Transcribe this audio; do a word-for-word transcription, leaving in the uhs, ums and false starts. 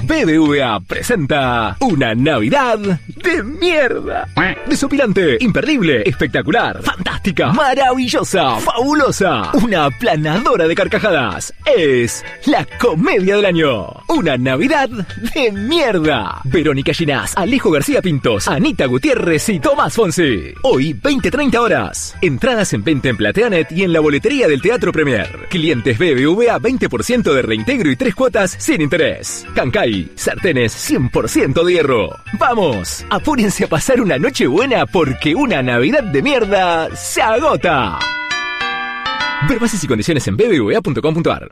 B B V A presenta una Navidad de mierda. Desopilante, imperdible, espectacular, fantástica, maravillosa, fabulosa, una aplanadora de carcajadas. Es la comedia del año. Una Navidad de mierda. Verónica Ginás, Alejo García Pintos, Anita Gutiérrez y Tomás Fonsi. Hoy, veinte treinta horas. Entradas en venta en Plateanet y en la boletería del Teatro Premier. Clientes B B V A veinte por ciento de reintegro y tres cuotas sin interés. Cancay, sartenes cien por ciento de hierro. ¡Vamos! Apúrense a pasar una noche buena porque una Navidad de mierda se agota. Ver bases y condiciones en b b v a punto com punto a r.